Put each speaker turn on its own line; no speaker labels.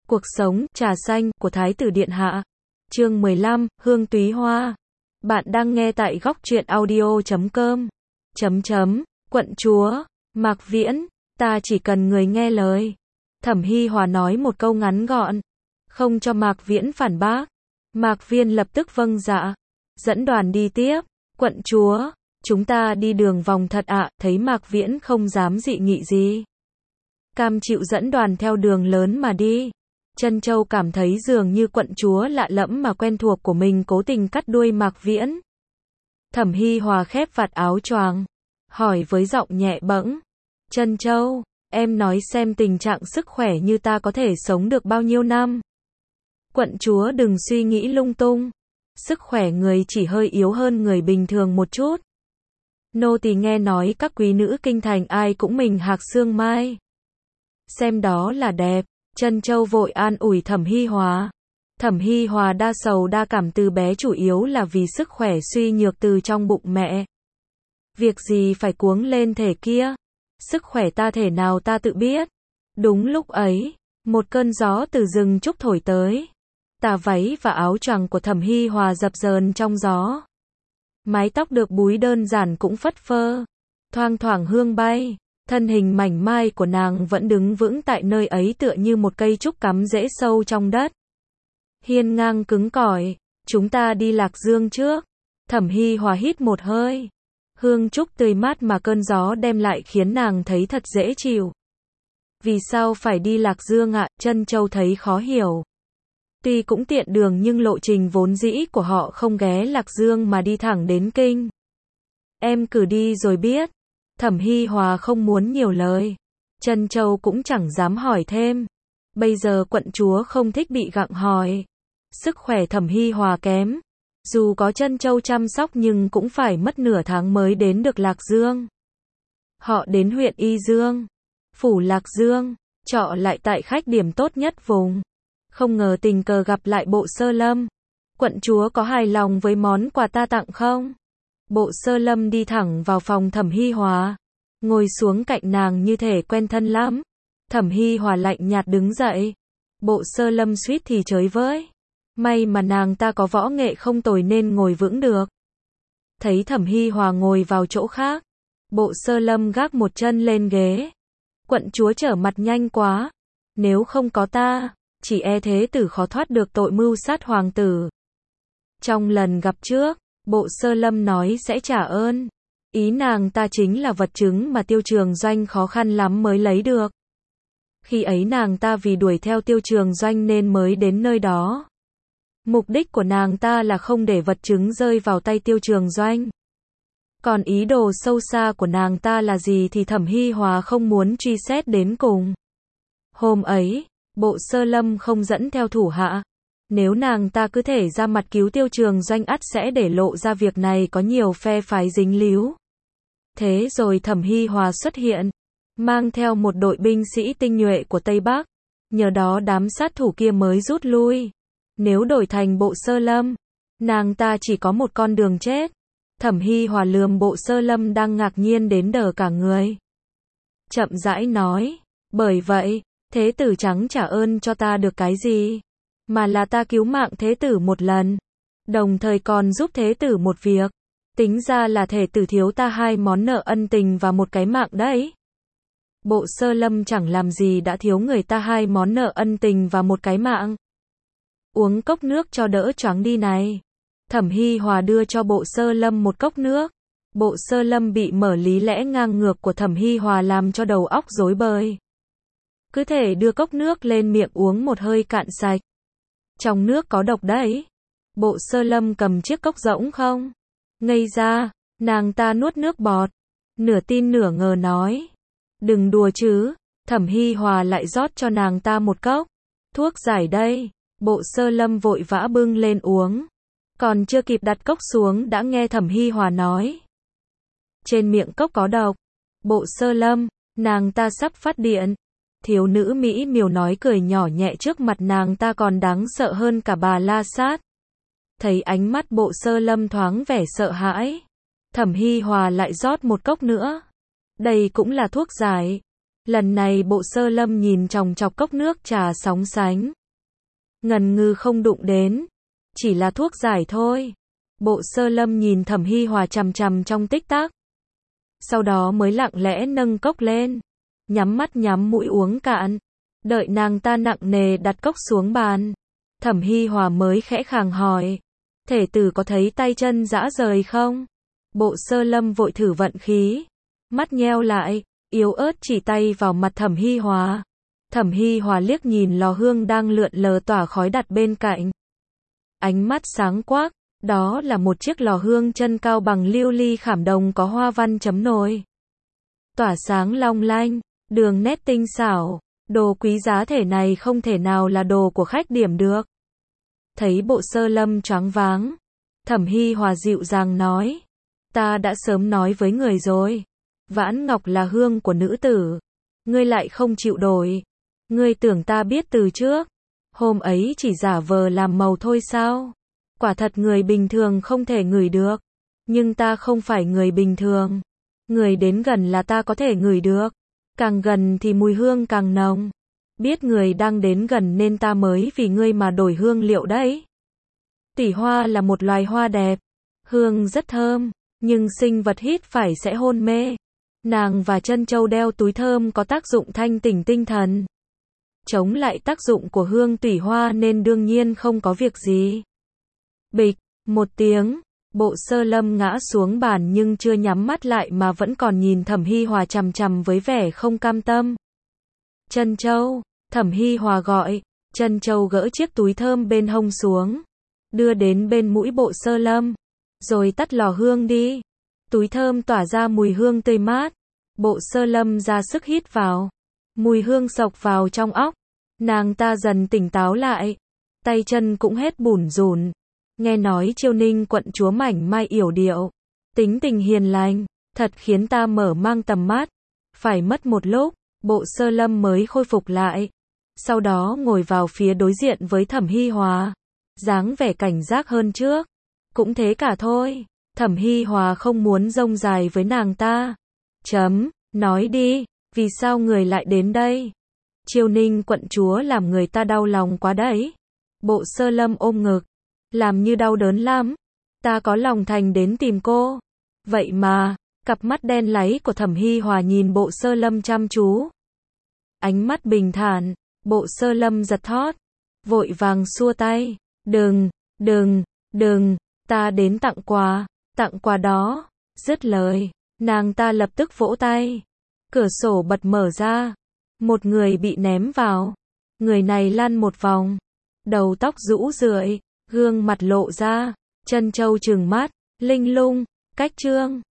Cuộc sống, trà xanh, của Thái tử Điện Hạ. Chương 15, Hương Túy Hoa. Bạn đang nghe tại góc truyện audio.com. Quận chúa, Mạc Viễn, ta chỉ cần người nghe lời. Thẩm Hi Hòa nói một câu ngắn gọn. Không cho Mạc Viễn phản bác. Mạc Viên lập tức vâng dạ. Dẫn đoàn đi tiếp. Quận chúa, chúng ta đi đường vòng thật ạ, thấy Mạc Viễn không dám dị nghị gì. Cam chịu dẫn đoàn theo đường lớn mà đi. Trân Châu cảm thấy dường như quận chúa lạ lẫm mà quen thuộc của mình cố tình cắt đuôi Mạc Viễn. Thẩm Hi Hòa khép vạt áo choàng, hỏi với giọng nhẹ bẫng. Trân Châu, em nói xem tình trạng sức khỏe như ta có thể sống được bao nhiêu năm. Quận chúa đừng suy nghĩ lung tung. Sức khỏe người chỉ hơi yếu hơn người bình thường một chút. Nô tỳ nghe nói các quý nữ kinh thành ai cũng mình hạc xương mai. Xem đó là đẹp. Trân Châu vội an ủi Thẩm Hi Hòa. Thẩm Hi Hòa đa sầu đa cảm từ bé chủ yếu là vì sức khỏe suy nhược từ trong bụng mẹ. Việc gì phải cuống lên thể kia. Sức khỏe ta thể nào ta tự biết. Đúng lúc ấy, một cơn gió từ rừng trúc thổi tới. Tà váy và áo choàng của Thẩm Hi Hòa dập dờn trong gió. Mái tóc được búi đơn giản cũng phất phơ. Thoang thoảng hương bay. Thân hình mảnh mai của nàng vẫn đứng vững tại nơi ấy tựa như một cây trúc cắm rễ sâu trong đất. Hiên ngang cứng cỏi, chúng ta đi Lạc Dương trước. Thẩm Hi Hòa hít một hơi. Hương trúc tươi mát mà cơn gió đem lại khiến nàng thấy thật dễ chịu. Vì sao phải đi Lạc Dương ạ? Trân Châu thấy khó hiểu. Tuy cũng tiện đường nhưng lộ trình vốn dĩ của họ không ghé Lạc Dương mà đi thẳng đến Kinh. Em cứ đi rồi biết. Thẩm Hi Hòa không muốn nhiều lời. Trân Châu cũng chẳng dám hỏi thêm. Bây giờ quận chúa không thích bị gặng hỏi. Sức khỏe Thẩm Hi Hòa kém. Dù có Trân Châu chăm sóc nhưng cũng phải mất nửa tháng mới đến được Lạc Dương. Họ đến huyện Y Dương, phủ Lạc Dương, trọ lại tại khách điểm tốt nhất vùng. Không ngờ tình cờ gặp lại Bộ Sơ Lâm. Quận chúa có hài lòng với món quà ta tặng không? Bộ Sơ Lâm đi thẳng vào phòng Thẩm Hi Hòa, ngồi xuống cạnh nàng như thể quen thân lắm. Thẩm Hi Hòa lạnh nhạt đứng dậy. Bộ Sơ Lâm suýt thì chới với. May mà nàng ta có võ nghệ không tồi nên ngồi vững được. Thấy Thẩm Hi Hòa ngồi vào chỗ khác, Bộ Sơ Lâm gác một chân lên ghế. Quận chúa trở mặt nhanh quá. Nếu không có ta, chỉ e thế tử khó thoát được tội mưu sát hoàng tử. Trong lần gặp trước, Bộ Sơ Lâm nói sẽ trả ơn. Ý nàng ta chính là vật chứng mà Tiêu Trường Doanh khó khăn lắm mới lấy được. Khi ấy nàng ta vì đuổi theo Tiêu Trường Doanh nên mới đến nơi đó. Mục đích của nàng ta là không để vật chứng rơi vào tay Tiêu Trường Doanh. Còn ý đồ sâu xa của nàng ta là gì thì Thẩm Hi Hòa không muốn truy xét đến cùng. Hôm ấy, Bộ Sơ Lâm không dẫn theo thủ hạ. Nếu nàng ta cứ thể ra mặt cứu Tiêu Trường Doanh ắt sẽ để lộ ra việc này có nhiều phe phái dính líu. Thế rồi Thẩm Hi Hòa xuất hiện, mang theo một đội binh sĩ tinh nhuệ của Tây Bắc. Nhờ đó đám sát thủ kia mới rút lui. Nếu đổi thành Bộ Sơ Lâm, nàng ta chỉ có một con đường chết. Thẩm Hi Hòa lườm Bộ Sơ Lâm đang ngạc nhiên đến đờ cả người. Chậm rãi nói, bởi vậy, thế tử chẳng trả ơn cho ta được cái gì. Mà là ta cứu mạng thế tử một lần. Đồng thời còn giúp thế tử một việc. Tính ra là thế tử thiếu ta 2 món nợ ân tình và một cái mạng đấy. Bộ Sơ Lâm chẳng làm gì đã thiếu người ta 2 món nợ ân tình và một cái mạng. Uống cốc nước cho đỡ choáng đi này. Thẩm Hi Hòa đưa cho Bộ Sơ Lâm một cốc nước. Bộ Sơ Lâm bị mở lý lẽ ngang ngược của Thẩm Hi Hòa làm cho đầu óc rối bời. Cứ thể đưa cốc nước lên miệng uống một hơi cạn sạch. Trong nước có độc đấy. Bộ Sơ Lâm cầm chiếc cốc rỗng không? Ngây ra, nàng ta nuốt nước bọt. Nửa tin nửa ngờ nói. Đừng đùa chứ. Thẩm Hi Hòa lại rót cho nàng ta một cốc. Thuốc giải đây. Bộ Sơ Lâm vội vã bưng lên uống. Còn chưa kịp đặt cốc xuống đã nghe Thẩm Hi Hòa nói. Trên miệng cốc có độc. Bộ Sơ Lâm, nàng ta sắp phát điện. Thiếu nữ Mỹ miều nói cười nhỏ nhẹ trước mặt nàng ta còn đáng sợ hơn cả bà La Sát. Thấy ánh mắt Bộ Sơ Lâm thoáng vẻ sợ hãi. Thẩm Hi Hòa lại rót một cốc nữa. Đây cũng là thuốc giải. Lần này Bộ Sơ Lâm nhìn chòng chọc cốc nước trà sóng sánh. ngần ngừ không đụng đến. Chỉ là thuốc giải thôi. Bộ Sơ Lâm nhìn Thẩm Hi Hòa chằm chằm trong tích tắc. Sau đó mới lặng lẽ nâng cốc lên. Nhắm mắt nhắm mũi uống cạn. Đợi nàng ta nặng nề đặt cốc xuống bàn. Thẩm Hi Hòa mới khẽ khàng hỏi. Thể tử có thấy tay chân rã rời không? Bộ Sơ Lâm vội thử vận khí. Mắt nheo lại, yếu ớt chỉ tay vào mặt Thẩm Hi Hòa. Thẩm Hi Hòa liếc nhìn lò hương đang lượn lờ tỏa khói đặt bên cạnh. Ánh mắt sáng quắc, đó là một chiếc lò hương chân cao bằng lưu ly khảm đồng có hoa văn chấm nồi. Tỏa sáng long lanh, đường nét tinh xảo, đồ quý giá thể này không thể nào là đồ của khách điểm được. Thấy Bộ Sơ Lâm choáng váng, Thẩm Hi Hòa dịu dàng nói, ta đã sớm nói với người rồi, Vãn Ngọc là hương của nữ tử, ngươi lại không chịu đổi, ngươi tưởng ta biết từ trước, hôm ấy chỉ giả vờ làm màu thôi sao? Quả thật người bình thường không thể ngửi được, nhưng ta không phải người bình thường, người đến gần là ta có thể ngửi được, càng gần thì mùi hương càng nồng. Biết người đang đến gần nên ta mới vì ngươi mà đổi hương liệu đấy. Tỷ hoa là một loài hoa đẹp, hương rất thơm, nhưng sinh vật hít phải sẽ hôn mê. Nàng và Trân Châu đeo túi thơm có tác dụng thanh tỉnh tinh thần, chống lại tác dụng của hương tủy hoa nên đương nhiên không có việc gì. Bịch, một tiếng, Bộ Sơ Lâm ngã xuống bàn nhưng chưa nhắm mắt lại mà vẫn còn nhìn Thẩm Hi Hòa chằm chằm với vẻ không cam tâm. Trân Châu, Thẩm Hi Hòa gọi. Trân Châu gỡ chiếc túi thơm bên hông xuống, đưa đến bên mũi Bộ Sơ Lâm, rồi tắt lò hương đi. Túi thơm tỏa ra mùi hương tươi mát. Bộ Sơ Lâm ra sức hít vào, mùi hương xộc vào trong óc. Nàng ta dần tỉnh táo lại, tay chân cũng hết bủn rủn. Nghe nói Chiêu Ninh quận chúa mảnh mai yểu điệu, tính tình hiền lành, thật khiến ta mở mang tầm mắt. Phải mất một lúc, Bộ Sơ Lâm mới khôi phục lại. Sau đó ngồi vào phía đối diện với Thẩm Hi Hòa, dáng vẻ cảnh giác hơn trước. Cũng thế cả thôi. Thẩm Hi Hòa không muốn rông dài với nàng ta. Nói đi, vì sao người lại đến đây? Chiêu Ninh quận chúa làm người ta đau lòng quá đấy. Bộ Sơ Lâm ôm ngực, làm như đau đớn lắm. Ta có lòng thành đến tìm cô. Vậy mà, cặp mắt đen láy của Thẩm Hi Hòa nhìn Bộ Sơ Lâm chăm chú. Ánh mắt bình thản, Bộ Sơ Lâm giật thót, vội vàng xua tay. Đừng, ta đến tặng quà đó. Dứt lời, nàng ta lập tức vỗ tay. Cửa sổ bật mở ra. Một người bị ném vào. Người này lăn một vòng. Đầu tóc rũ rượi, gương mặt lộ ra. Trân Châu trừng mắt, linh lung, cách trương.